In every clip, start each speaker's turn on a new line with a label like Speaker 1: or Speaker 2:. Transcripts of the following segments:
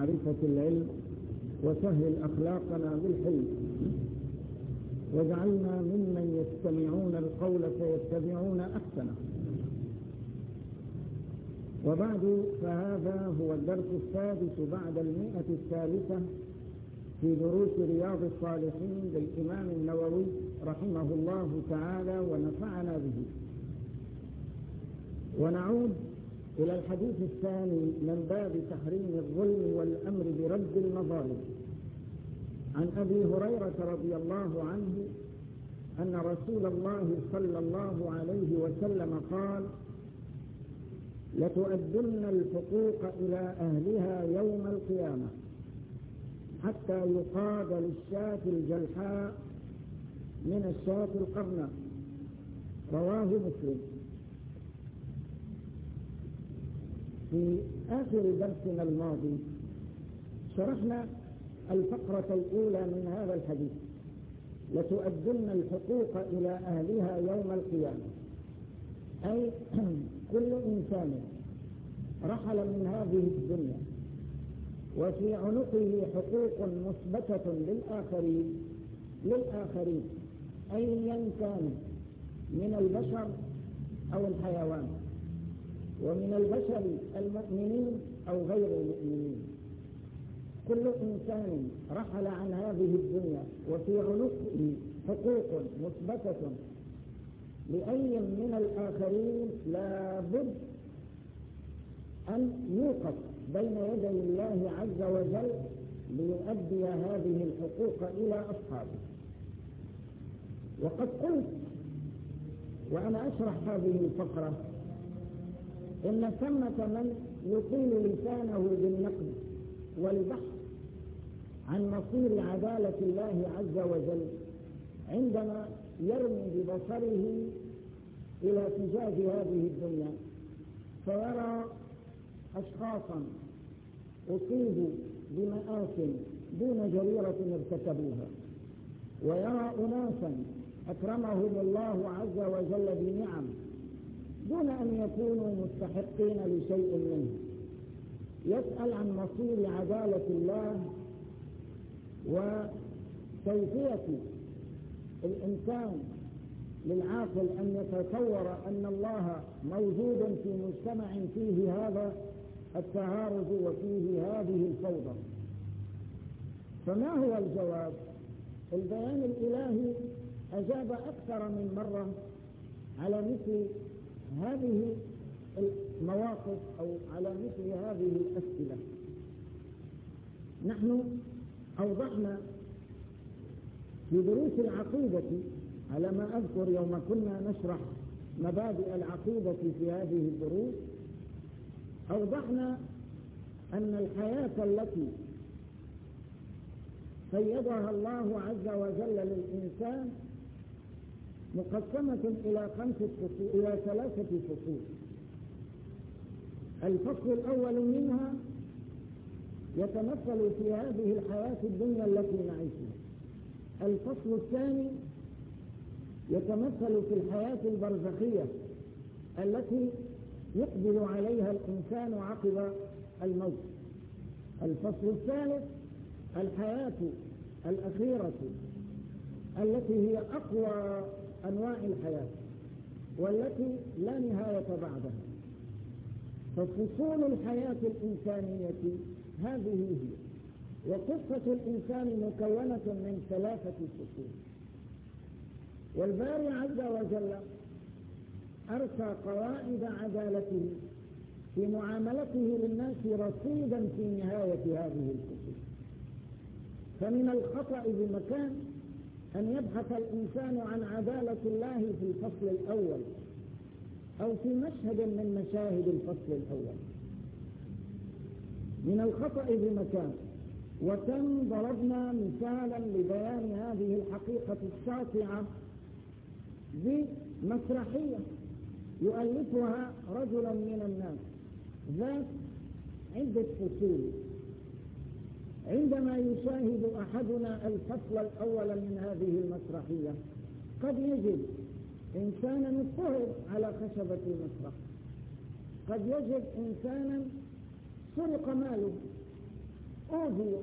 Speaker 1: معرفة العلم وسهل أخلاقنا بالحلم، واجعلنا ممن يستمعون القول فيتبعون أحسنه. وبعد، فهذا هو الدرس السادس بعد 100 في دروس رياض الصالحين للإمام النووي رحمه الله تعالى ونفعنا به. ونعود إلى الحديث الثاني من باب تحريم الظلم والأمر برد المظالم. عن أبي هريرة رضي الله عنه أن رسول الله صلى الله عليه وسلم قال: لتؤدن الحقوق إلى أهلها يوم القيامة حتى يقاد للشاة الجلحاء من الشاة القرناء. رواه مسلم. في آخر درسنا الماضي شرحنا الفقرة الأولى من هذا الحديث: لتؤدن الحقوق إلى أهلها يوم القيامة، أي كل إنسان رحل من هذه الدنيا وفي عنقه حقوق مثبتة للآخرين أيا كان من البشر أو الحيوان، ومن البشر المؤمنين أو غير المؤمنين. كل إنسان رحل عن هذه الدنيا وفي عنقه حقوق مثبتة لأي من الآخرين لا بد أن يوقف بين يدي الله عز وجل ليؤدي هذه الحقوق إلى أصحابه. وقد قلت وأنا أشرح هذه الفقرة إن ثمة من يطيل لسانه بالنقد والبحث عن مصير عدالة الله عز وجل عندما يرمي ببصره إلى فجاج هذه الدنيا، فيرى أشخاصا أصيبوا بمآثم دون جريرة ارتكبوها، ويرى أناسا أكرمهم الله عز وجل بنعم دون أن يكونوا مستحقين لشيء منه. يسأل عن مصير عدالة الله وكيفية الإنسان للعاقل أن يتصور أن الله موجود في مجتمع فيه هذا التهارج وفيه هذه الفوضى. فما هو الجواب؟ البيان الإلهي أجاب أكثر من مرة على مثل هذه المواقف أو على مثل هذه الأسئلة. نحن أوضحنا في دروس العقيدة على ما أذكر يوم كنا نشرح مبادئ العقيدة في هذه الدروس، أوضحنا أن الحياة التي قيضها الله عز وجل للإنسان مقسمة إلى 3 فصول. الفصل الأول منها يتمثل في هذه الحياة الدنيا التي نعيشها. الفصل الثاني يتمثل في الحياة البرزخية التي يقبل عليها الإنسان عقب الموت. الفصل الثالث الحياة الأخيرة التي هي أقوى أنواع الحياة والتي لا نهاية بعدها. ففصول الحياة الإنسانية هذه هي، وقصة الإنسان مكونة من 3 فصول. والباري عز وجل أرسى قواعد عدالته في معاملته للناس رصيدا في نهاية هذه الفصول. فمن الخطأ بمكان أن يبحث الإنسان عن عدالة الله في الفصل الأول أو في مشهد من مشاهد الفصل الأول. من الخطأ بمكان. وكم ضربنا مثالا لبيان هذه الحقيقة الساطعة بمسرحية يؤلفها رجل من الناس ذات عدة فصول. عندما يشاهد أحدنا الفصل الأول من هذه المسرحية قد يجد إنسانا اضطهد على خشبة المسرح، قد يجد إنسانا سرق ماله، أوذي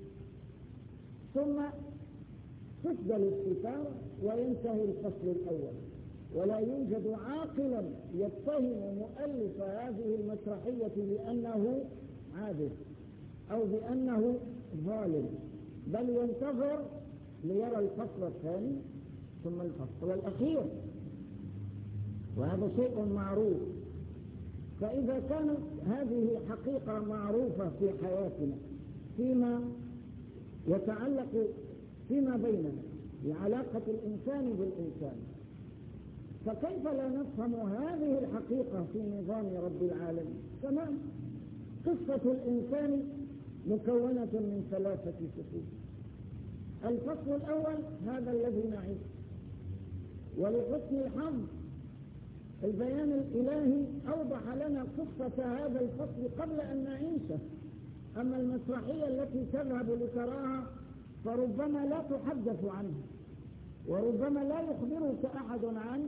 Speaker 1: ثم تسدل الستار وينتهي الفصل الأول، ولا يوجد عاقلا يتهم مؤلف هذه المسرحية بأنه عابث أو بأنه ظالم، بل ينتظر ليرى الفصل الثاني ثم الفصل الأخير، وهذا شيء معروف. فإذا كانت هذه حقيقة معروفة في حياتنا فيما يتعلق فيما بيننا بعلاقة الإنسان بالإنسان، فكيف لا نفهم هذه الحقيقة في نظام رب العالمين؟ تمام. قصة الإنسان مكونة من 3 فصول. الفصل الأول هذا الذي نعيش، ولحسن الحظ البيان الإلهي أوضح لنا قصة هذا الفصل قبل أن نعيشه. أما المسرحية التي تذهب لتراها فربما لا تحدث عنها، وربما لا يخبرك أحد عن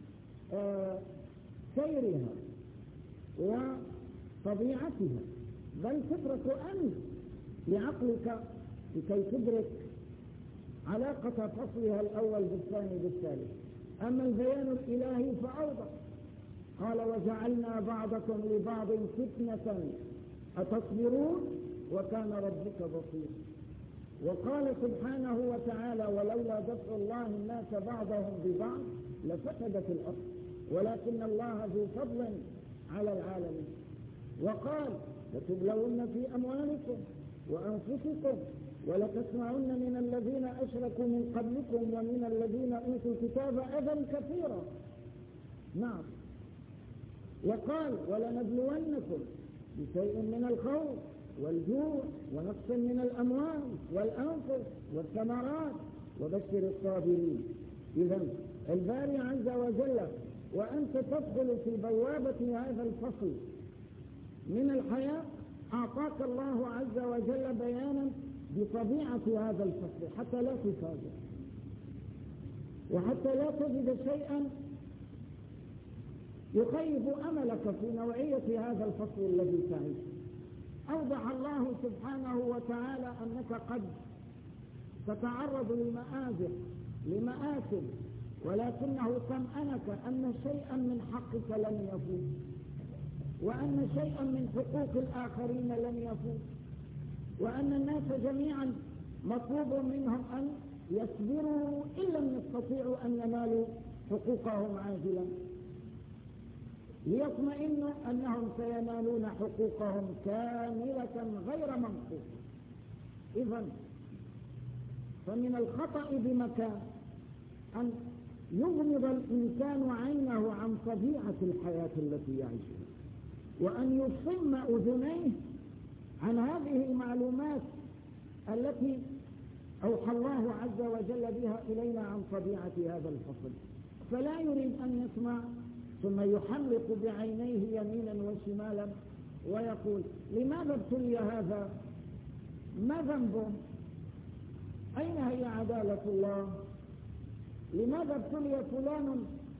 Speaker 1: سيرها وطبيعتها، بل تترك أنت لعقلك لكي تدرك علاقة فصلها الأول بالثاني بالثالث. أما البيان الإلهي فأوضح، قال وجعلنا بعضكم لبعض فتنة أتصبرون وكان ربك بصيرا. وقال سبحانه وتعالى ولولا دفع الله الناس بعضهم ببعض لفسدت الأرض ولكن الله ذو فضل على العالمين. وقال لتبلون في أموالكم وأنفسكم ولتسمعن من الذين أشركوا من قبلكم ومن الذين أوتوا الكتاب أذى كثيرا. نعم. وقال ولنبلونكم بشيء من الخوف والجوع ونقص من الأموال والأنفس والثمرات وبشر الصابرين. إذن الباري عز وجل وأنت تدخل في بوابة هذا الفصل من الحياة أعطاك الله عز وجل بيانا بطبيعة هذا الفصل حتى لا تفاجئ وحتى لا تجد شيئا يخيب أملك في نوعية هذا الفصل الذي تعيش. أوضح الله سبحانه وتعالى أنك قد تتعرض لمآثم ولكنه طمأنك أن شيئا من حقك لن يفوت، وأن شيئا من حقوق الآخرين لن يفوت، وأن الناس جميعا مطلوب منهم أن يصبروا إن لم يستطيعوا أن ينالوا حقوقهم عاجلا، ليطمئنوا أنهم سينالون حقوقهم كاملة غير منقوصة. إذن فمن الخطأ بمكان أن يغمض الإنسان عينه عن طبيعة الحياة التي يعيشها، وأن يصم أذنيه عن هذه المعلومات التي أوحى الله عز وجل بها إلينا عن طبيعة هذا الفصل، فلا يريد أن يسمع ثم يحلق بعينيه يمينا وشمالا ويقول لماذا ابتلي هذا؟ ما ذنبه؟ أين هي عدالة الله؟ لماذا ابتلي فلان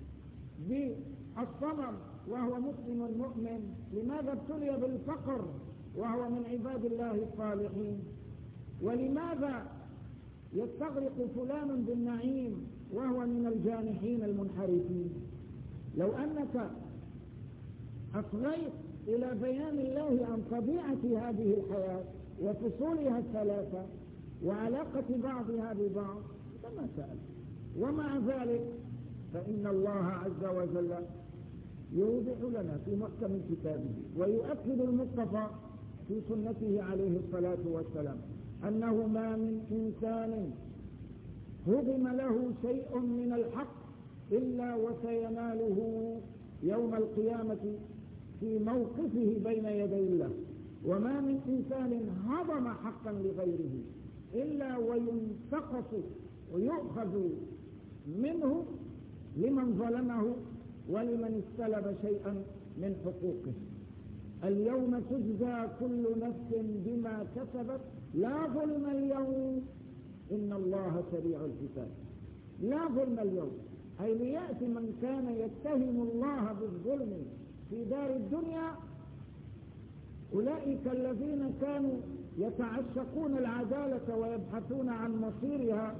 Speaker 1: بالصمم وهو مسلم مؤمن؟ لماذا ابتلي بالفقر وهو من عباد الله الصالحين؟ ولماذا يستغرق فلان بالنعيم وهو من الجانحين المنحرفين؟ لو أنك أصغيت إلى بيان الله عن طبيعة هذه الحياة وفصولها الثلاثة وعلاقة بعضها ببعض فما سأل. ومع ذلك فإن الله عز وجل يوضح لنا في محكم كتابه ويؤكد المصطفى في سنته عليه الصلاة والسلام أنه ما من إنسان هضم له شيء من الحق إلا وسيناله يوم القيامة في موقفه بين يدي الله، وما من إنسان هضم حقا لغيره إلا وينتقص ويؤخذ منه لمن ظلمه ولمن استلب شيئا من حقوقه. اليوم تجزى كل نفس بما كسبت لا ظلم اليوم إن الله سريع الحساب. لا ظلم اليوم، أي ليأتي من كان يتهم الله بالظلم في دار الدنيا أولئك الذين كانوا يتعشقون العدالة ويبحثون عن مصيرها،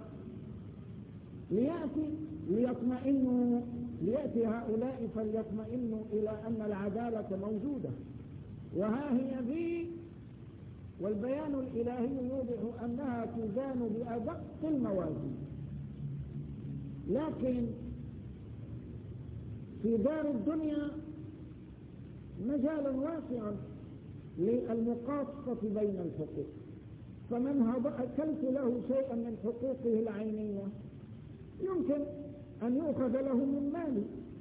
Speaker 1: ليأتي هؤلاء فليطمئنوا إلى أن العدالة موجودة، وها هي ذي، والبيان الإلهي يوضح أنها تزان بأدق الموازين. لكن في دار الدنيا مجال واسع للمقاصة بين الحقوق، فمن أكلت له شيئا من حقوقه العينية يمكن أن يؤخذ له من مالي،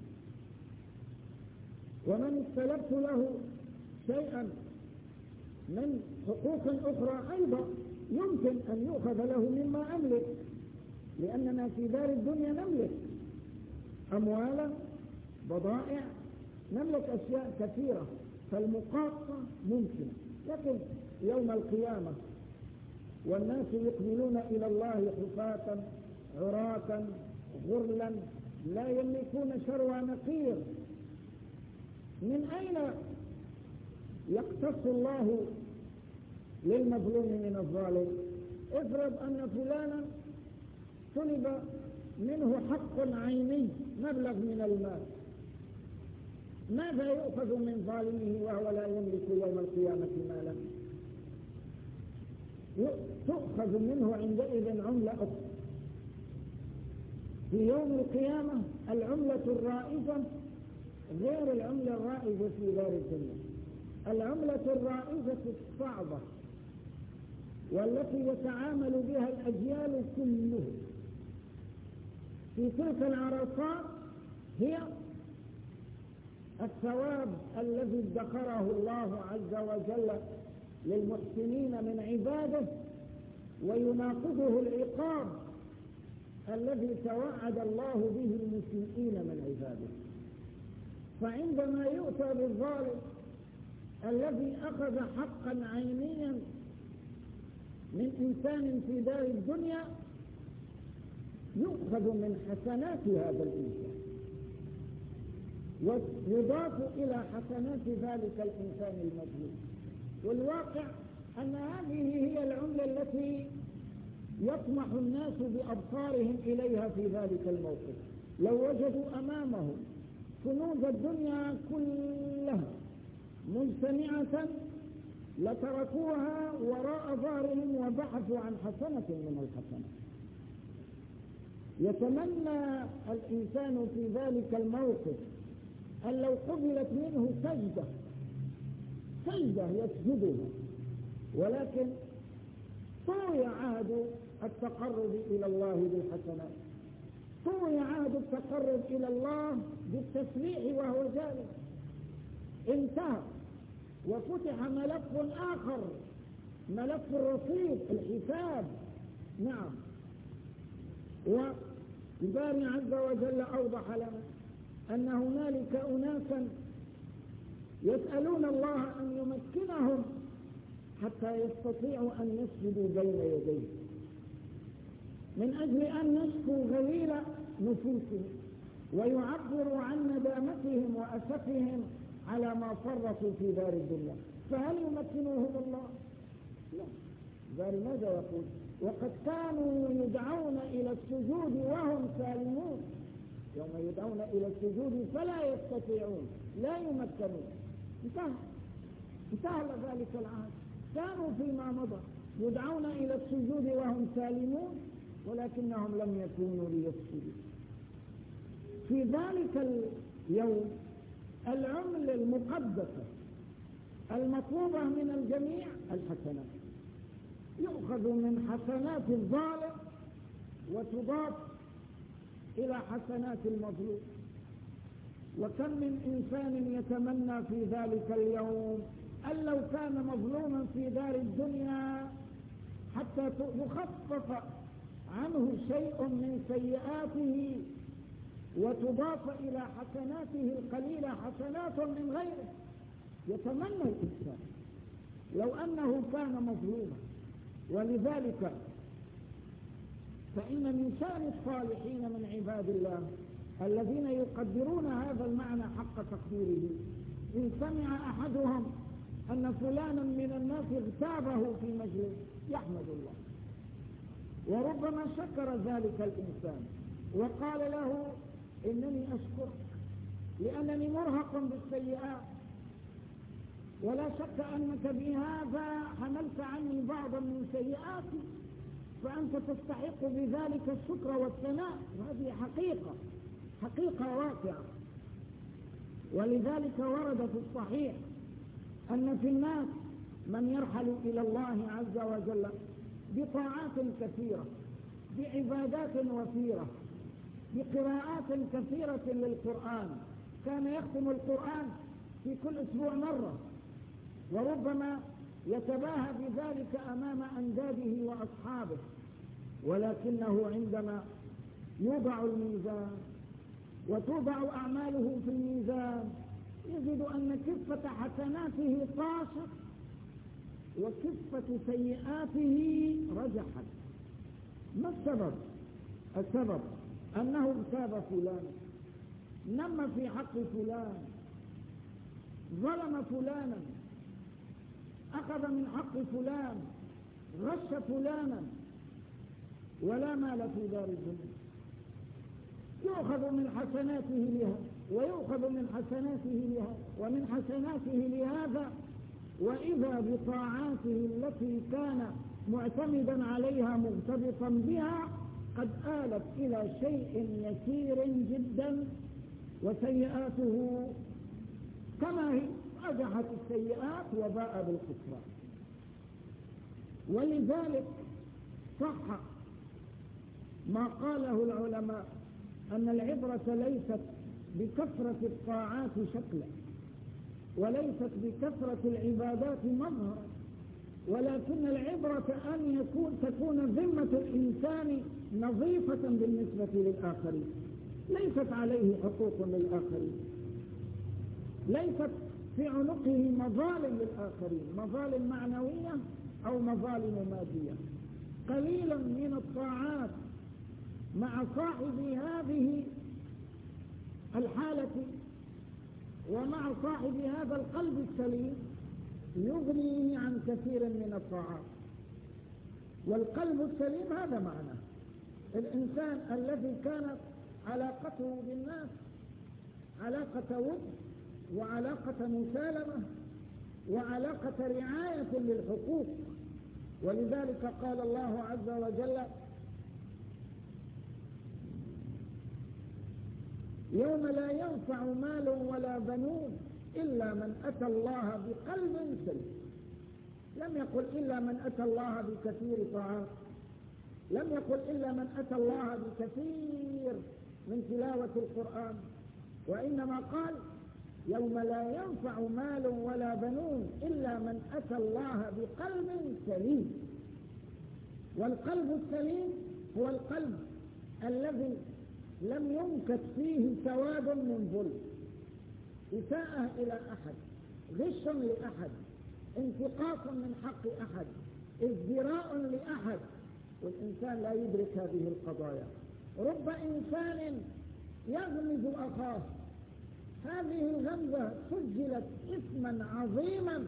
Speaker 1: ومن استلبت له شيئا من حقوق أخرى أيضا يمكن أن يؤخذ له مما أملك، لأننا في دار الدنيا نملك أموالا، بضائع، نملك أشياء كثيرة، فالمقاصة ممكنة. لكن يوم القيامة والناس يقبلون إلى الله حفاة عراة غرلا لا يملكون شروى نقير، من أين يقتص الله للمظلوم من الظالم؟ افرض أن فلانا طلب منه حق عيني مبلغ من المال، ماذا يؤخذ من ظالمه وهو لا يملك يوم القيامة مالا؟ تؤخذ منه عندئذ عملة أخرى. في يوم القيامة العملة الرائجة غير العملة الرائجة في دار الدنيا. العملة الرائجة الصعبة والتي يتعامل بها الأجيال كلها في تلك العرصات هي الثواب الذي ادخره الله عز وجل للمحسنين من عباده، ويناقضه العقاب الذي توعد الله به المسيئين من عباده. فعندما يؤتى بالظالم الذي أخذ حقا عينيا من إنسان في دار الدنيا يؤخذ من حسنات هذا الإنسان ويضاف إلى حسنات ذلك الإنسان المظلوم. والواقع أن هذه هي العملة التي يطمح الناس بأبصارهم إليها في ذلك الموقف. لو وجدوا أمامهم كنوز الدنيا كلها مجتمعة لتركوها وراء ظهرهم وبحثوا عن حسنة من الحسنات. يتمنى الإنسان في ذلك الموقف أن لو قبلت منه سجدة يسجدها، ولكن طوي عهد التقرب إلى الله بالحسنات، طوي عهد التقرب إلى الله بالتسبيح وهو جالس، انتهى وفتح ملف آخر، ملف الرصيد، الحساب. نعم، والباري عز وجل أوضح لنا أن هنالك أناسا يسألون الله أن يمكنهم حتى يستطيعوا أن يسجدوا بين يديه من أجل أن يشكوا غليل نفوسهم ويعبروا عن ندامتهم وأسفهم على ما فرطوا في دار الدنيا. فهل يمكنوهم الله؟ لا. بل ماذا يقول؟ وقد كانوا يدعون إلى السجود وهم سالمون، يوم يدعون إلى السجود فلا يستطيعون، لا يمكنون. انتهى ذلك العهد. كانوا فيما مضى يدعون إلى السجود وهم سالمون ولكنهم لم يكونوا ليسجدوا. في ذلك اليوم العملة المقدسة المطلوبة من الجميع الحسنات، يؤخذ من حسنات الظالم وتضاف إلى حسنات المظلوم. وكم من إنسان يتمنى في ذلك اليوم أن لو كان مظلوما في دار الدنيا حتى يخفف عنه شيء من سيئاته وتضاف إلى حسناته القليلة حسنات من غيره. يتمنى الإنسان لو أنه كان مظلوما. ولذلك فإن من شأن الصالحين من عباد الله الذين يقدرون هذا المعنى حق تقديره، إن سمع أحدهم أن فلانا من الناس اغتابه في مجلس يحمد الله، وربما شكر ذلك الإنسان وقال له إنني أشكرك لأنني مرهق بالسيئات، ولا شك أنك بهذا حملت عني بعضا من سيئاتي، فأنت تستحق بذلك الشكر والثناء. هذه حقيقة واقعة. ولذلك ورد في الصحيح أن في الناس من يرحل إلى الله عز وجل بطاعات كثيرة، بعبادات وفيرة، بقراءات كثيرة للقرآن، كان يختم القرآن في كل أسبوع مرة، وربما يتباهى بذلك أمام أنداده وأصحابه، ولكنه عندما يوضع الميزان وتوضع أعماله في الميزان يجد أن كفة حسناته طاشت وكفة سيئاته رجحت. ما السبب؟ السبب أنه اغتاب فلان، نم في حق فلان، ظلم فلانا، أخذ من حق فلان، غش فلانا، ولا مال في دار الدنيا، يؤخذ من حسناته لها ويؤخذ من حسناته لها ومن حسناته لهذا، وإذا بطاعاته التي كان معتمدا عليها مغتبطا بها قد آلت إلى شيء يسير جدا، وسيئاته كما هي رجحت السيئات وباء بالخسران. ولذلك صح ما قاله العلماء أن العبرة ليست بكثرة الطاعات شكلا، وليست بكثرة العبادات مظهرا، ولكن العبرة أن تكون ذمة الإنسان نظيفة بالنسبة للآخرين، ليست عليه حقوق للآخرين، ليست في عنقه مظالم للآخرين، مظالم معنوية أو مظالم مادية. قليلا من الطاعات مع صاحب هذه الحالة ومع صاحب هذا القلب السليم يغنيه عن كثير من الطاعات. والقلب السليم هذا معنى الإنسان الذي كانت علاقته بالناس علاقة ود وعلاقة مسالمة وعلاقة رعاية للحقوق. ولذلك قال الله عز وجل: يوم لا ينفع مال ولا بنون إلا من أتى الله بقلب سليم. لم يقل إلا من أتى الله بكثير طاعات، لم يقل إلا من أتى الله بكثير من تلاوة القرآن، وإنما قال يوم لا ينفع مال ولا بنون إلا من أتى الله بقلب سليم. والقلب السليم هو القلب الذي لم ينكت فيه سواد من ظلم، إساءة إلى أحد، غش لأحد، انتقاص من حق أحد، ازدراء لأحد، والإنسان لا يدرك هذه القضايا. رب إنسان يغمز أخاه، هذه الغمزة سجلت اسما عظيما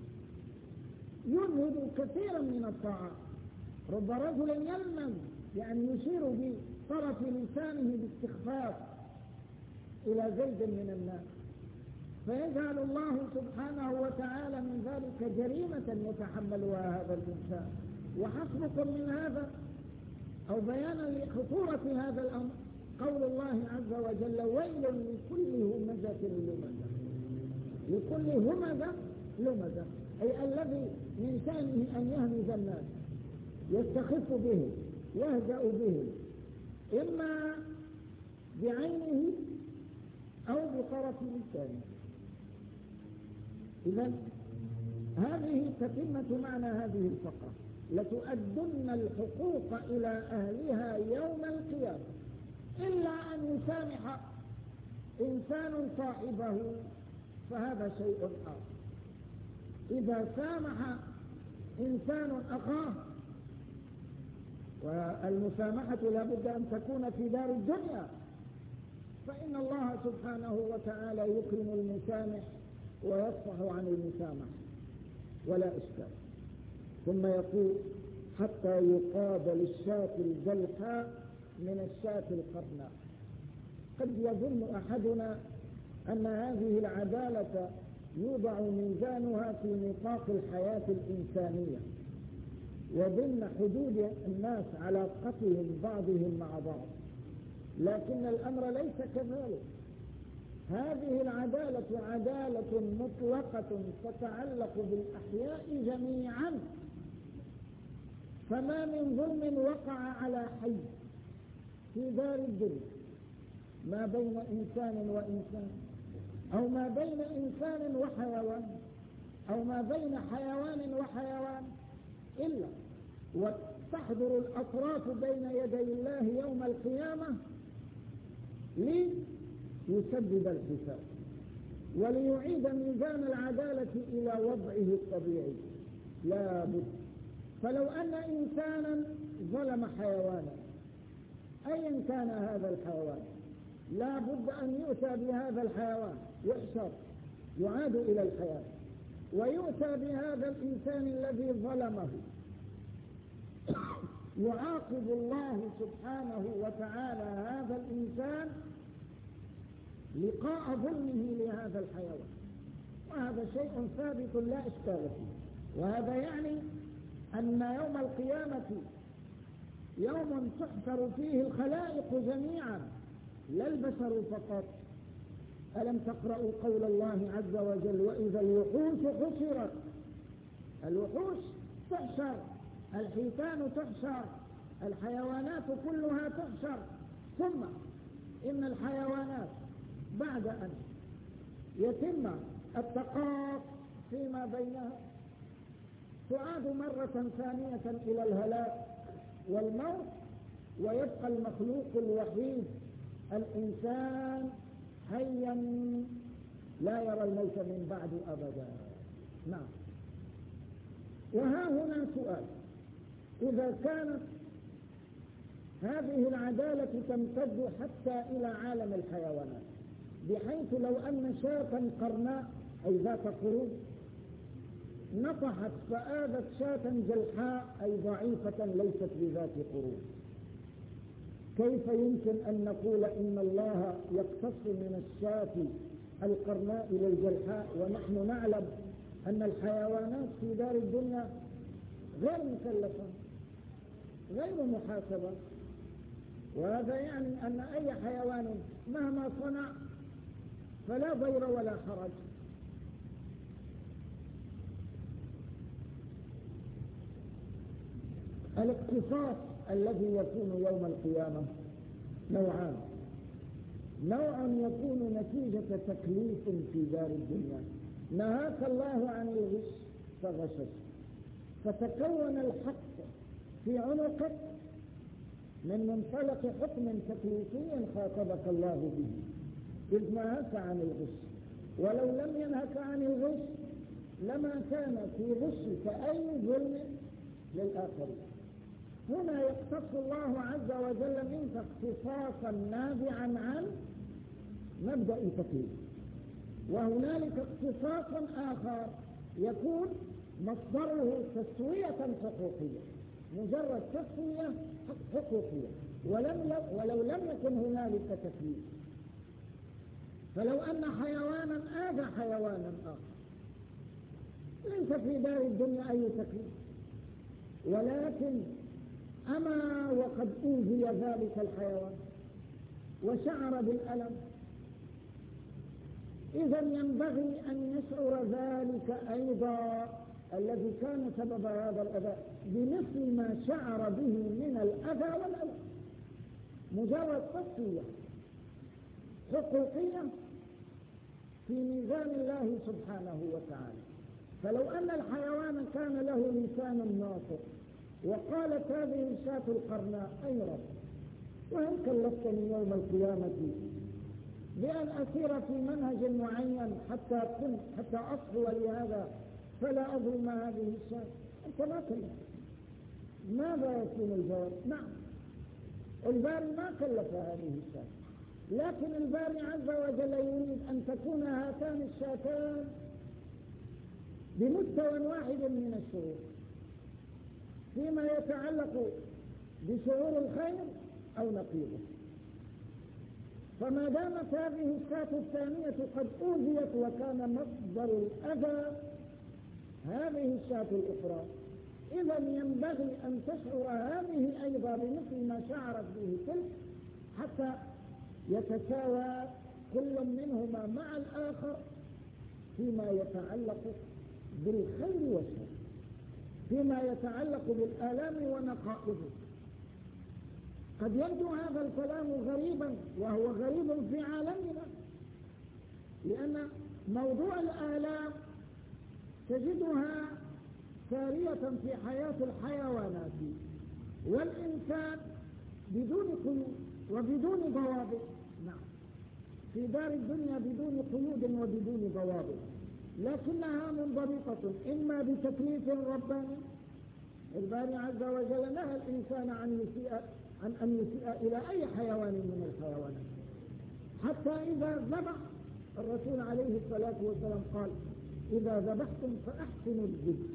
Speaker 1: يذهب كثيرا من الطاعات. رب رجل يلمن، يعني يشير بطرف لسانه باستخفاف إلى زيد من الناس، فيجعل الله سبحانه وتعالى من ذلك جريمة يتحملها هذا الإنسان. وحسبكم من هذا أو بيانا لخطورة هذا الأمر قول الله عز وجل: ويل لكل همزة لمزة. لكل همزة لمزة، أي الذي من شأنه أن يهمز الناس، يستخف بهم، يهزأ بهم، إما بعينه أو بطرف لسانه. إذن هذه تتمة معنى هذه الفقرة: لتؤدن الحقوق إلى أهلها يوم القيامة إلا أن يسامح إنسان صاحبه، فهذا شيء آخر. إذا سامح إنسان أخاه، والمسامحة لا بد أن تكون في دار الدنيا، فإن الله سبحانه وتعالى يكرم المسامح ويصفح عن المسامح. ولا إشكال. ثم يقول حتى يقابل الشاة الجلحاء من الشاة القرناء. قد يظن أحدنا أن هذه العدالة يوضع ميزانها في نطاق الحياة الإنسانية وضمن حدود الناس علاقتهم بعضهم مع بعض، لكن الأمر ليس كذلك. هذه العدالة عدالة مطلقة تتعلق بالأحياء جميعا، فما من ظلم وقع على حي في دار الدنيا ما بين إنسان وإنسان، أو ما بين إنسان وحيوان، أو ما بين حيوان وحيوان، إلا وتحضر الأطراف بين يدي الله يوم القيامة ليسدد الحساب وليعيد ميزان العدالة إلى وضعه الطبيعي. لا بد. فلو أن إنسانا ظلم حيوانا أيا كان هذا الحيوان، لا بد أن يؤتى بهذا الحيوان يحشر يعاد إلى الحياة، ويؤتى بهذا الإنسان الذي ظلمه يعاقب الله سبحانه وتعالى هذا الإنسان لقاء ظلمه لهذا الحيوان، وهذا شيء ثابت لا إشكال فيه. وهذا يعني أن يوم القيامة يوم تحشر فيه الخلائق جميعا لا البشر فقط. ألم تقرأوا قول الله عز وجل وإذا الوحوش حشرت؟ الوحوش تحشر، الحيتان تحشر، الحيوانات كلها تحشر. ثم إن الحيوانات بعد أن يتم التقاط فيما بينها تعاد مرة ثانية إلى الهلاك والموت، ويبقى المخلوق الوحيد الإنسان حيا لا يرى الموت من بعد أبدا. نعم. وها هنا سؤال: إذا كانت هذه العدالة تمتد حتى إلى عالم الحيوانات، بحيث لو أن شاة قرناء أي ذات قرون نطحت فآذت شاة جلحاء أي ضعيفة ليست بذات قرون، كيف يمكن أن نقول إن الله يقتص من الشاة القرناء إلى الجلحاء ونحن نعلم أن الحيوانات في دار الدنيا غير مكلفة غير محاسبة؟ وهذا يعني أن أي حيوان مهما صنع فلا ضير ولا حرج. الاقتصاص الذي يكون يوم القيامة نوعان: نوع يكون نتيجة تكليف في دار الدنيا، نهاك الله عن الغش فغششت فتكون الحق في عنقك من منطلق حكم تكليفي خاطبك الله به إذ نهاك عن الغش، ولو لم ينهك عن الغش لما كان في غشك أي ظلم للآخرين. هنا يقتص الله عز وجل منك اختصاصا نابعا عن مبدأ تكليف، وهنالك اختصاص آخر يكون مصدره تسوية حقوقية، مجرد تسوية حقوقية، ولو لم يكن هنالك تكليف. فلو أن حيوانا آذى حيوانا آخر ليس في دار الدنيا أي تكليف، ولكن أما وقد أوذي ذلك الحيوان وشعر بالألم، إذا ينبغي أن يشعر ذلك أيضا الذي كان سبب هذا الأذى بمثل ما شعر به من الأذى والألم، مجرد تسوية حقوقية في ميزان الله سبحانه وتعالى. فلو أن الحيوان كان له لسان ناطق وقالت هذه الشاة القرناء: أي رب، وهل كلفتني يوم القيامة بأن أسير في منهج معين حتى أصحو لهذا فلا أظلم هذه الشاة؟ أنت ما كلفت. ماذا يكون الجواب؟ نعم، الباري ما كلف هذه الشاة، لكن الباري عز وجل يريد أن تكون هاتان الشاتان بمستوى واحد من الشعور فيما يتعلق بشعور الخير أو نقيضه. فما دامت هذه الشاة الثانية قد أوذيت وكان مصدر الأذى هذه الشاة الأخرى، إذا ينبغي أن تشعر هذه أيضا بمثل ما شعرت به تلك، حتى يتساوى كل منهما مع الآخر فيما يتعلق بالخير والشر، فيما يتعلق بالآلام ونقائضه. قد يبدو هذا الكلام غريبا، وهو غريب في عالمنا، لأن موضوع الآلام تجدها سارية في حياة الحيوانات والإنسان بدون قيود وبدون ضوابط. نعم، في دار الدنيا بدون قيود وبدون ضوابط، لكنها منضبطة إما بتكليف رباني. الباري عز وجل نهى الإنسان عن أن يسيء إلى أي حيوان من الحيوانات، حتى إذا ذبح الرسول عليه الصلاة والسلام قال: إذا ذبحتم فأحسنوا الذبح.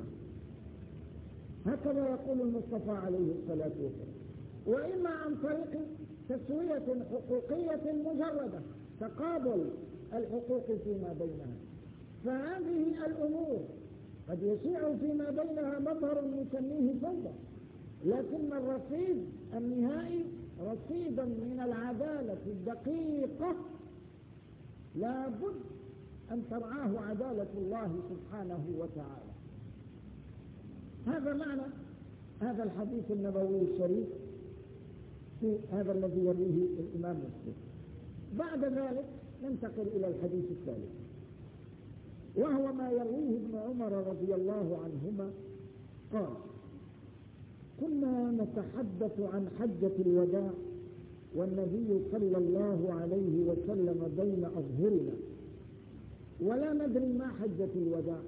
Speaker 1: هكذا يقول المصطفى عليه الصلاة والسلام. وإما عن طريق تسوية حقوقية مجردة، تقابل الحقوق فيما بينها. فهذه الأمور قد يشيع فيما بينها مظهر نسميه فوضى، لكن الرصيد النهائي رصيدا من العدالة الدقيقة لا بد أن ترعاه عدالة الله سبحانه وتعالى. هذا معنى هذا الحديث النبوي الشريف في هذا الذي يرويه الإمام مسلم. بعد ذلك ننتقل إلى الحديث الثالث، وهو ما يرويه ابن عمر رضي الله عنهما قال: كنا نتحدث عن حجة الوداع والنبي صلى الله عليه وسلم بين أظهرنا، ولا ندري ما حجة الوداع،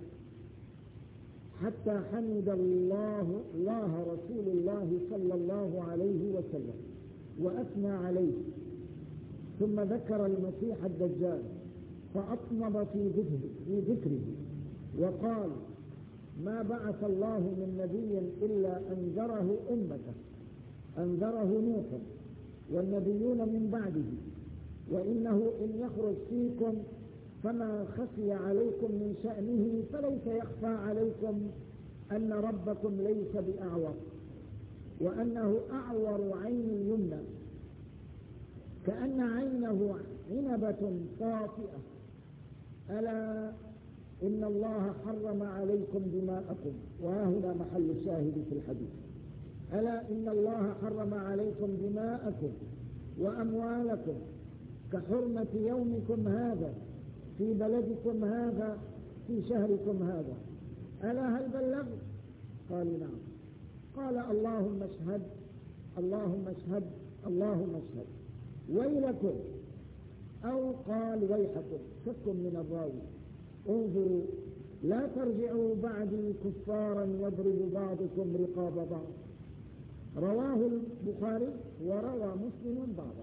Speaker 1: حتى حمد الله رسول الله صلى الله عليه وسلم وأثنى عليه، ثم ذكر المسيح الدجال فأطنب في ذكره وقال: ما بعث الله من نبي إلا أنذره أمته، أنذره نوح والنبيون من بعده، وإنه إن يخرج فيكم فما خفي عليكم من شأنه فليس يخفى عليكم أن ربكم ليس بأعور، وأنه أعور عين اليمنى كأن عينه عنبة طافئة، ألا إن الله حرم عليكم دماءكم. وهنا محل الشاهد في الحديث: ألا إن الله حرم عليكم دماءكم وأموالكم كحرمة يومكم هذا في بلدكم هذا في شهركم هذا. ألا هل بلغت؟ قالوا نعم. قال: اللهم اشهد اللهم اشهد اللهم اشهد، ويلكم، أو قال ويحكم، شك من الراوي، انظروا لا ترجعوا بعدي كفارا يضرب بعضكم رقاب بعض. رواه البخاري وروى مسلم بعضه.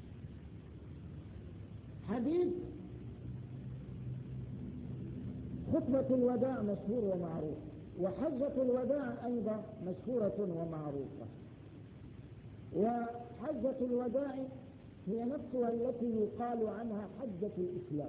Speaker 1: حديث خطبة الوداع مشهور ومعروف، وحجة الوداع أيضا مشهورة ومعروفة. وحجة الوداع هي نفسها التي يقال عنها حجة الإسلام،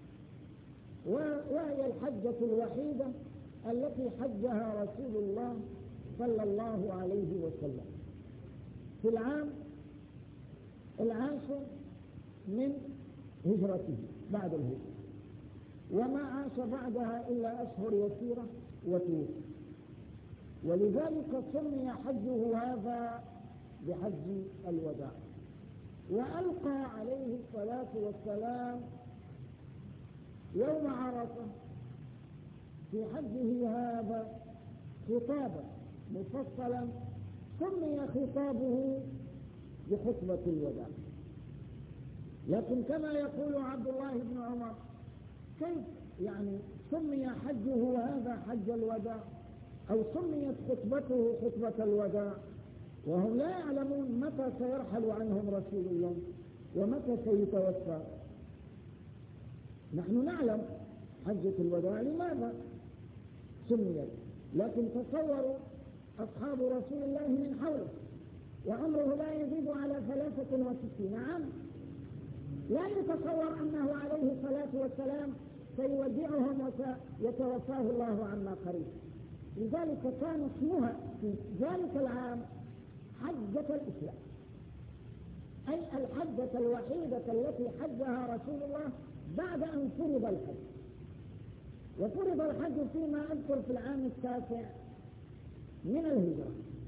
Speaker 1: وهي الحجة الوحيدة التي حجها رسول الله صلى الله عليه وسلم في العام العاشر من هجرته بعد الهجرة، وما عاش بعدها إلا أشهر يسيرة وتوفي، ولذلك سمي حجه هذا بحج الوداع. وألقى عليه الصلاة والسلام يوم عرفة في حجه هذا خطابا مفصلا سمي خطابه بخطبة الوداع. لكن كما يقول عبد الله بن عمر: كيف يعني سمي حجه هذا حج الوداع، أو سميت خطبته خطبة الوداع، وهم لا يعلمون متى سيرحل عنهم رسول الله ومتى سيتوفى. نحن نعلم حجة الوداع. لماذا؟ سميت. لكن تصوروا أصحاب رسول الله من حوله وعمره لا يزيد على 63 عام، لا يتصور أنه عليه الصلاة والسلام سيودعهم وسيتوفاه الله عما قريب. لذلك كان اسمها في ذلك العام حجة الإسلام، أي الحجة الوحيدة التي حجها رسول الله بعد أن فرض الحج. وفرض الحج فيما أذكر في العام 9 من الهجرة،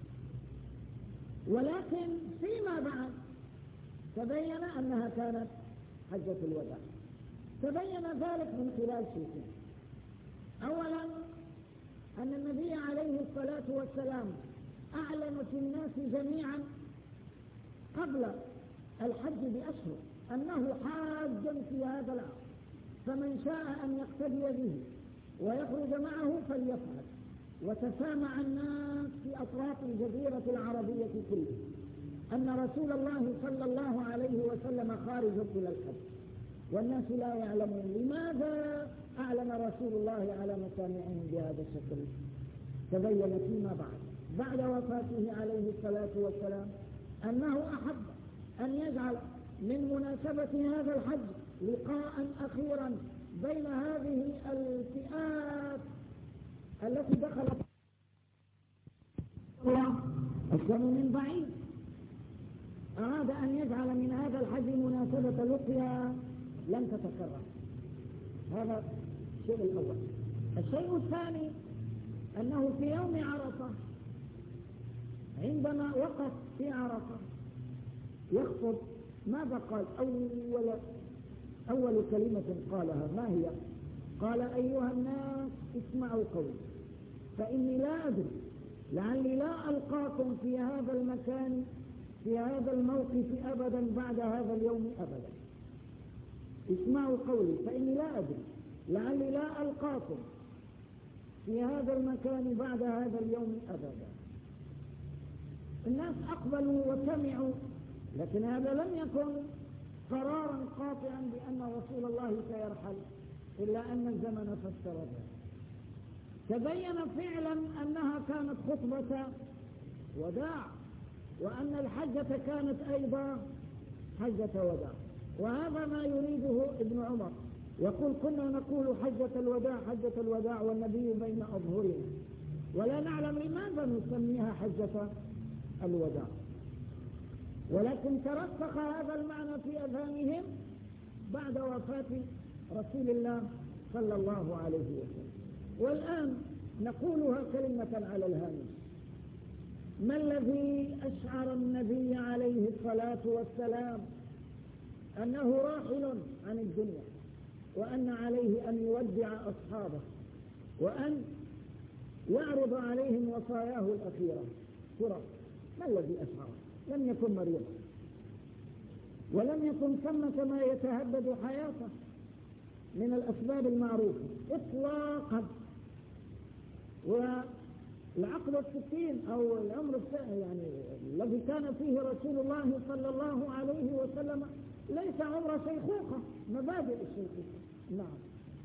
Speaker 1: ولكن فيما بعد تبين أنها كانت حجة الوداع. تبين ذلك من خلال شيئين. أولا أن النبي عليه الصلاة والسلام أعلن في الناس جميعا قبل الحج بأشهر أنه حاج في هذا العام، فمن شاء أن يقتدي به ويخرج معه فليفعل. وتسامع الناس في أطراف الجزيرة العربية كلها أن رسول الله صلى الله عليه وسلم خارج إلى الحج، والناس لا يعلمون لماذا أعلن رسول الله على مسامعهم بهذا الشكل. تبين فيما بعد وفاته عليه الصلاة والسلام أنه أحب أن يجعل من مناسبة هذا الحج لقاء أخيرا بين هذه الفئات التي دخلت الله السم من بعيد. أراد أن يجعل من هذا الحج مناسبة لقيا لن تتكرر. هذا الشيء الأول. الشيء الثاني أنه في يوم عرفة عندما وقف في عرفة يخطب، ماذا قال؟ أول كلمة قالها ما هي؟ قال: أيها الناس اسمعوا قولي فإني لا أدري لعلي لا ألقاكم في هذا المكان في هذا الموقف أبدا بعد هذا اليوم أبدا. اسمعوا قولي فإني لا أدري لعلي لا ألقاكم في هذا المكان بعد هذا اليوم أبدا. الناس أقبلوا وسمعوا، لكن هذا لم يكن قرارا قاطعا بأن رسول الله سيرحل، إلا أن الزمن فسر ذلك. تبين فعلا أنها كانت خطبة وداع، وأن الحجة كانت أيضا حجة وداع. وهذا ما يريده ابن عمر، يقول: كنا نقول حجة الوداع حجة الوداع والنبي بين أظهرنا، ولا نعلم لماذا نسميها حجة الوداع. ولكن ترسخ هذا المعنى في أذهانهم بعد وفاة رسول الله صلى الله عليه وسلم. والآن نقولها كلمة على الهامش: ما الذي أشعر النبي عليه الصلاة والسلام أنه راحل عن الدنيا، وأن عليه أن يودع أصحابه وأن يعرض عليهم وصاياه الأخيرة؟ ترى ما الذي أشعر؟ لم يكن مريضا، ولم يكن ثمة ما يتهدد حياته من الأسباب المعروفة إطلاقا. والعقل 60 أو العمر يعني الذي كان فيه رسول الله صلى الله عليه وسلم ليس عمر شيخوخة، مبادئ الشيخوخة. نعم،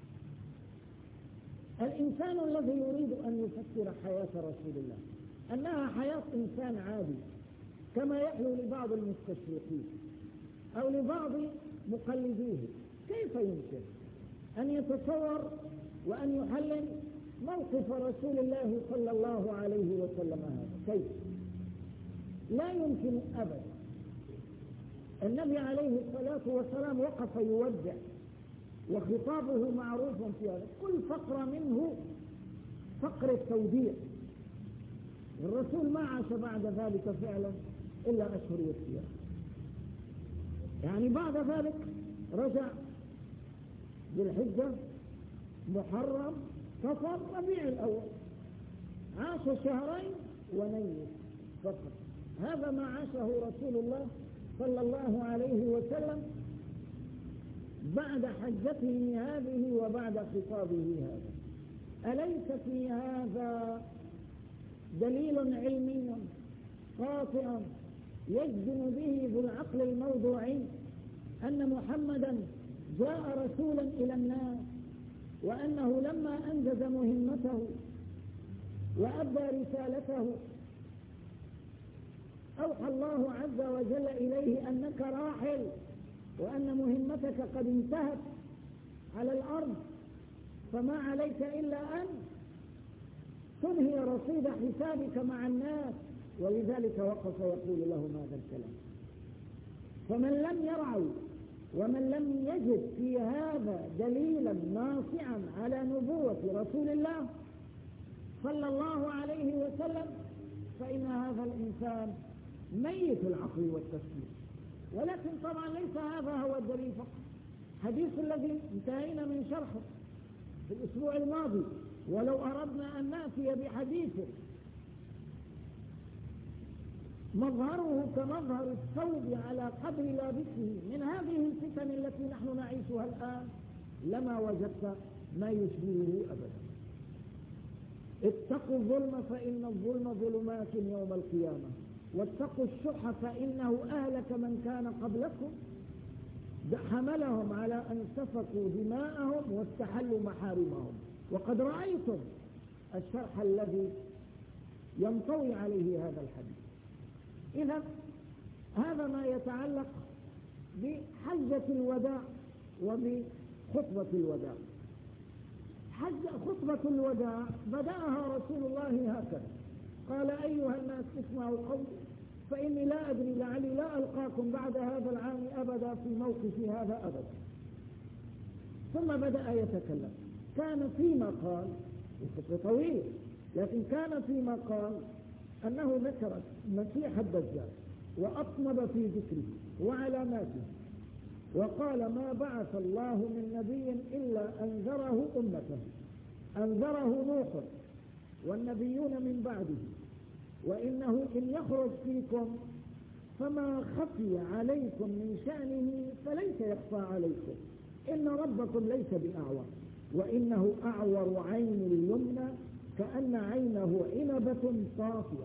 Speaker 1: الإنسان الذي يريد أن يفسر حياة رسول الله أنها حياة إنسان عادي كما يحلو لبعض المستشرقين أو لبعض مقلديه، كيف يمكن أن يتصور وأن يحلل موقف رسول الله صلى الله عليه وسلم هذا؟ كيف؟ لا يمكن أبدا. النبي عليه الصلاة والسلام وقف يودع، وخطابه معروف في هذا، كل فقرة منه فقرة توديع. الرسول ما عاش بعد ذلك فعلا إلا أشهر يسيرة، يعني بعد ذلك رجع بالحجة، محرم، صفر، ربيع الأول، عاش 2 شهرين ونيل فقط. هذا ما عاشه رسول الله صلى الله عليه وسلم بعد حجته هذه وبعد خطابه هذا. أليس في هذا دليل علمي قاطع يجزم به ذو العقل الموضوعي أن محمدا جاء رسولا إلى الناس، وأنه لما أنجز مهمته وأدى رسالته. أوحى الله عز وجل إليه أنك راحل، وأن مهمتك قد انتهت على الأرض، فما عليك إلا أن تنهي رصيد حسابك مع الناس. ولذلك وقف يقول لهم هذا الكلام. فمن لم يرعوا ومن لم يجد في هذا دليلا ناصعا على نبوة رسول الله صلى الله عليه وسلم فإن هذا الإنسان ميت العقل والتفكير. ولكن طبعا ليس هذا هو الدليل فقط. حديث الذي انتهينا من شرحه في الأسبوع الماضي، ولو أردنا أن نأتي بحديث مظهره كمظهر الثوب على قدر لابسه من هذه الفتن التي نحن نعيشها الآن لما وجدت ما يشبهه أبدا. اتقوا الظلم فإن الظلم ظلمات يوم القيامة، واتقوا الشح فإنه أهلك من كان قبلكم، حملهم على أن سفكوا دماءهم واستحلوا محارمهم. وقد رأيتم الشرح الذي ينطوي عليه هذا الحديث. إذا هذا ما يتعلق بحجة الوداع وبخطبة الوداع. خطبة الوداع بدأها رسول الله هكذا: قال أيها الناس اسمعوا قولي فإني لا أدري لعلي لا ألقاكم بعد هذا العام أبدا في موقف هذا أبدا. ثم بدأ يتكلم. كان فيما قال، الخطبة طويل، لكن كان فيما قال أنه ذكر مسيح الدجال وأطنب في ذكره وعلاماته، وقال ما بعث الله من نبي إلا أنذره أمته، أنذره نوح والنبيون من بعده، وإنه إن يخرج فيكم فما خفي عليكم من شأنه فليس يخفى عليكم، إن ربكم ليس بأعور، وإنه أعور عين اليمنى كأن عينه عنبة طافية.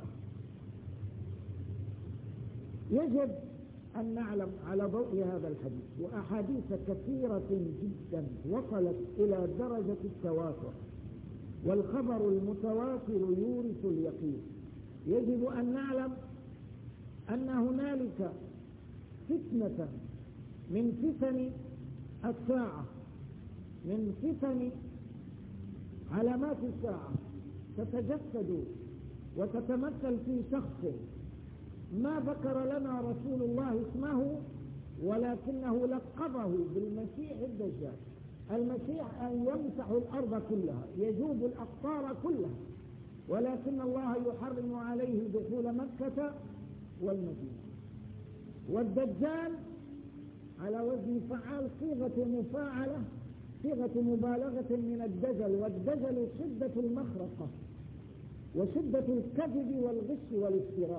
Speaker 1: يجب أن نعلم على ضوء هذا الحديث وأحاديث كثيرة جدا وصلت إلى درجة التواتر، والخبر المتواتر يورث اليقين. يجب أن نعلم أن هنالك فتنة من فتن الساعة، من فتن علامات الساعة تتجسد وتتمثل في شخص ما ذكر لنا رسول الله اسمه، ولكنه لقبه بالمسيح الدجال. المسيح أن يمسح الأرض كلها، يجوب الأقطار كلها، ولكن الله يحرم عليه دخول مكة والمدينة. والدجال على وزن فعال، صيغة مفاعلة، صيغة مبالغة من الدجل، والدجل شدة المخرقة وشدة الكذب والغش والافتراء.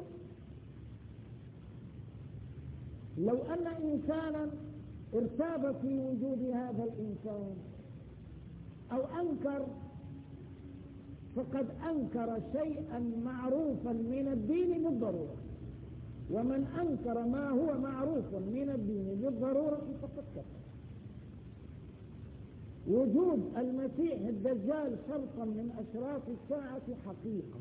Speaker 1: لو أن إنسانا ارتاب في وجود هذا الإنسان أو أنكر، فقد أنكر شيئا معروفا من الدين بالضرورة، ومن أنكر ما هو معروف من الدين بالضرورة فقد كفر. وجود المسيح الدجال شرطا من أشراط الساعة حقيقة.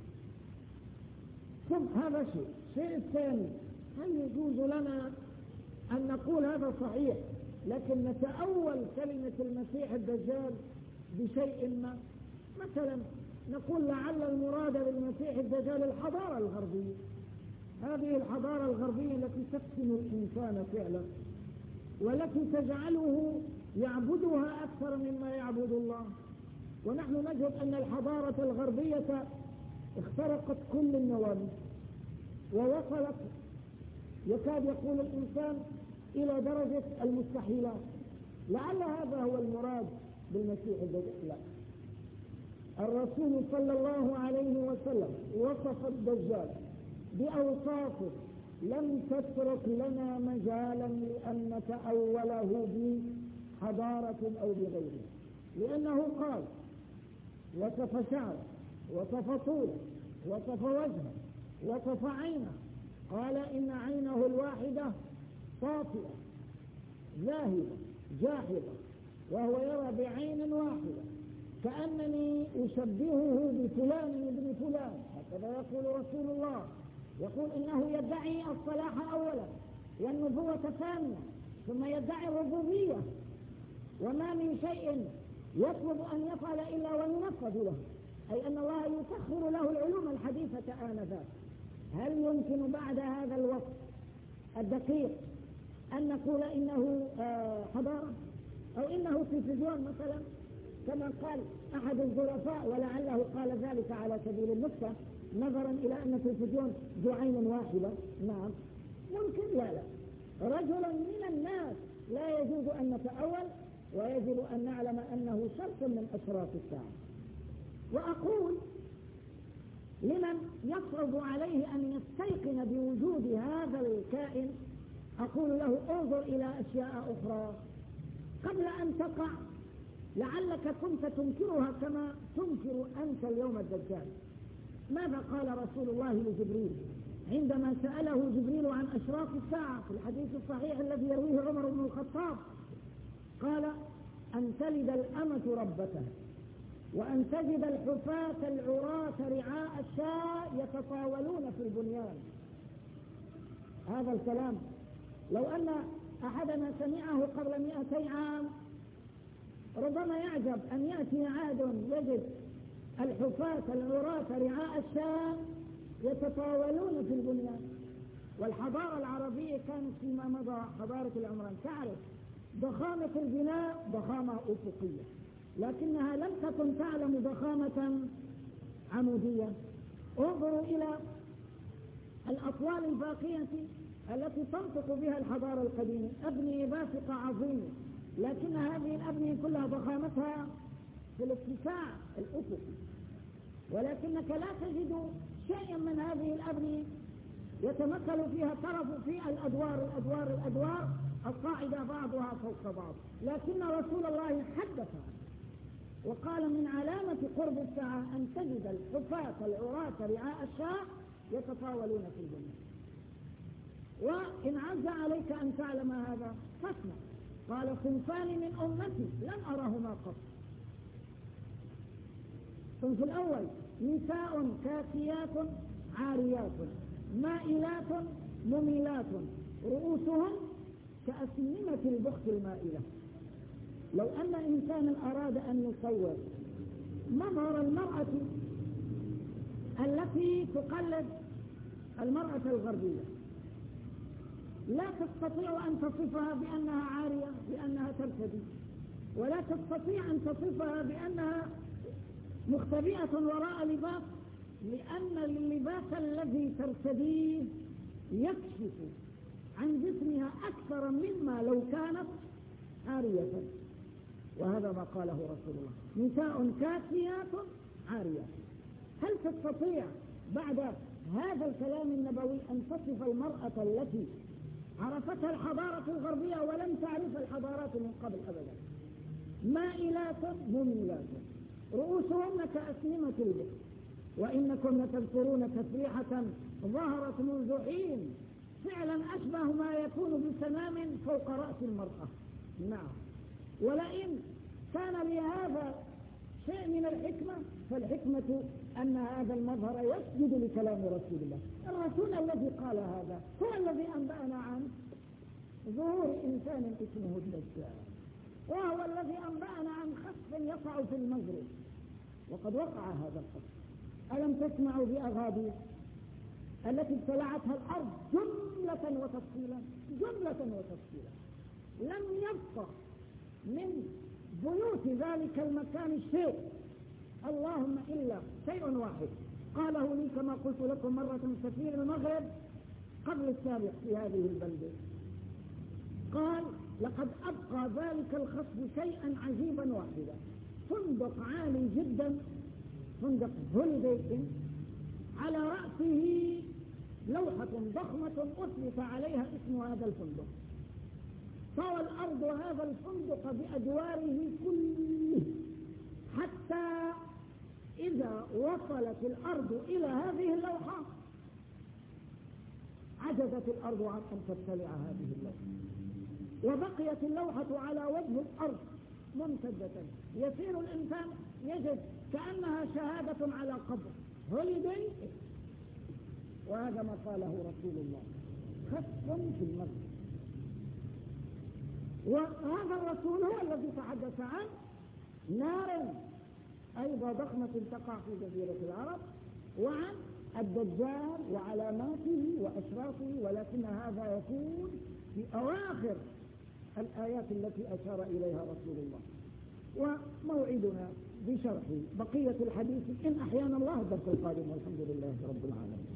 Speaker 1: ثم هذا شيء الثاني، هل يجوز لنا أن نقول هذا صحيح لكن نتأول كلمة المسيح الدجال بشيء ما؟ مثلا نقول لعل المراد بالمسيح الدجال الحضارة الغربية، هذه الحضارة الغربية التي تفتن الإنسان فعلا والتي تجعله يعبدها أكثر مما يعبد الله. ونحن نجد أن الحضارة الغربية اخترقت كل النواميس ووصلت يكاد يقول الإنسان إلى درجة المستحيلات. لعل هذا هو المراد بالمسيح الدجال. لا، الرسول صلى الله عليه وسلم وصف الدجال بأوصاف لم تترك لنا مجالا لأن نتأوله بحضارة أو بغيره، لأنه قال وصف شعره، وصف طوله، وصف وجهه، وصف عينه. قال إن عينه الواحدة طافئة ذاهبة جاحظة، وهو يرى بعين واحدة كأنني أشبهه بفلان ابن فلان. هكذا يقول رسول الله، يقول إنه يدعي الصلاح أولا والنبوة ثانيا، ثم يدعي الربوبية، وما من شيء يطلب أن يفعل إلا وينفذ له، أي أن الله يسخر له العلوم الحديثة آنذاك. هل يمكن بعد هذا الوقت الدقيق أن نقول إنه حضارة أو إنه تلفزيون مثلا كما قال أحد الظرفاء، ولعله قال ذلك على سبيل النكتة نظرا إلى أن التلفزيون ذو عين واحدة؟ نعم ممكن. لا رجلا من الناس لا يجوز أن نتأول، ويجب أن نعلم أنه شرط من أشراط الساعة. وأقول لمن يصعب عليه أن يستيقن بوجود هذا الكائن، أقول له انظر إلى أشياء أخرى قبل أن تقع، لعلك كنت تنكرها كما تنكر أنت اليوم الدجال. ماذا قال رسول الله لجبريل عندما سأله جبريل عن أشراط الساعة في الحديث الصحيح الذي يرويه عمر بن الخطاب؟ قال: أن تلد الأمة ربتها، وأن تجد الحفاة العراة رعاء الشاء يتطاولون في البنيان. هذا الكلام لو أن أحدنا سمعه قبل 200 عام ربما يعجب أن يأتي عاد يجد الحفاة العراة رعاء الشاء يتطاولون في البنيان. والحضارة العربية كانت فيما مضى حضارة العمران تعرف ضخامة البناء ضخامة أفقية، لكنها لم تكن تعلم ضخامة عمودية. انظروا إلى الأطوال الباقية التي تنطق بها الحضارة القديمة، أبنية باسقة عظيمة، لكن هذه الأبنية كلها ضخامتها في الاتساع الأفقي، ولكنك لا تجد شيئا من هذه الأبنية يتمثل فيها طرف في الأدوار الصاعدة بعضها فوق بعض. لكن رسول الله حدث وقال: من علامة قرب الساعة أن تجد الحفاة العراة رعاء الشاء يتطاولون في الجنة. وإن عز عليك أن تعلم هذا فاسمع. قال: صنفان من أمتي لم أرهما قط. الصنف الأول نساء كاسيات عاريات مائلات مميلات رؤوسهن كأسنمة البخت المائلة. لو أن إنسانا أراد أن يصور مظهر المرأة التي تقلد المرأة الغربية لا تستطيع أن تصفها بأنها عارية لأنها ترتدي، ولا تستطيع أن تصفها بأنها مختبئة وراء لباس، لأن اللباس الذي ترتديه يكشف عن جسمها أكثر مما لو كانت عارية. وهذا ما قاله رسول الله: نساء كاسيات عاريات. هل تستطيع بعد هذا الكلام النبوي أن تصف المرأة التي عرفتها الحضارة الغربية ولم تعرف الحضارات من قبل أبدا؟ مائلات مميلات رؤوسهن كأسنمة البخت. وإنكم لتذكرون تسريحة ظهرت منذ حين فعلا أشبه ما يكون بسنام فوق رأس المرأة. نعم، ولئن كان لهذا شيء من الحكمة فالحكمة أن هذا المظهر يسجد لكلام رسول الله. الرسول الذي قال هذا هو الذي أنبأنا عن ظهور إنسان اسمه الدجال، وهو الذي أنبأنا عن خسف يقع في المغرب، وقد وقع هذا الخسف. ألم تسمعوا بأغابير التي ابتلعتها الأرض جملة وتفصيلا؟ لم يبقى من بيوت ذلك المكان شيء، اللهم إلا شيء واحد قاله لي كما قلت لكم مرة سفير المغرب قبل السابق في هذه البلدة. قال: لقد أبقى ذلك الخصب شيئا عجيبا واحدا، فندق عالي جدا، فندق هوليداي، على رأسه لوحة ضخمة أثبت عليها اسم هذا الفندق. طوى الأرض هذا الفندق بأدواره كله، حتى إذا وصلت الأرض إلى هذه اللوحة عجزت الأرض عن أن تبتلع هذه اللوحة، وبقيت اللوحة على وجه الأرض ممتدة. يسير الإنسان يجد كأنها شهادة على قبر هوليدي، وهذا ما قاله رسول الله، خف في المسجد. وهذا الرسول هو الذي تحدث عن نار أيضا ضخمة تقع في جزيرة العرب، وعن الدجال وعلاماته وأشراطه، ولكن هذا يكون في أواخر الآيات التي أشار إليها رسول الله. وموعدنا بشرح بقية الحديث إن أحيانا الله الدرس القادم، والحمد لله رب العالمين.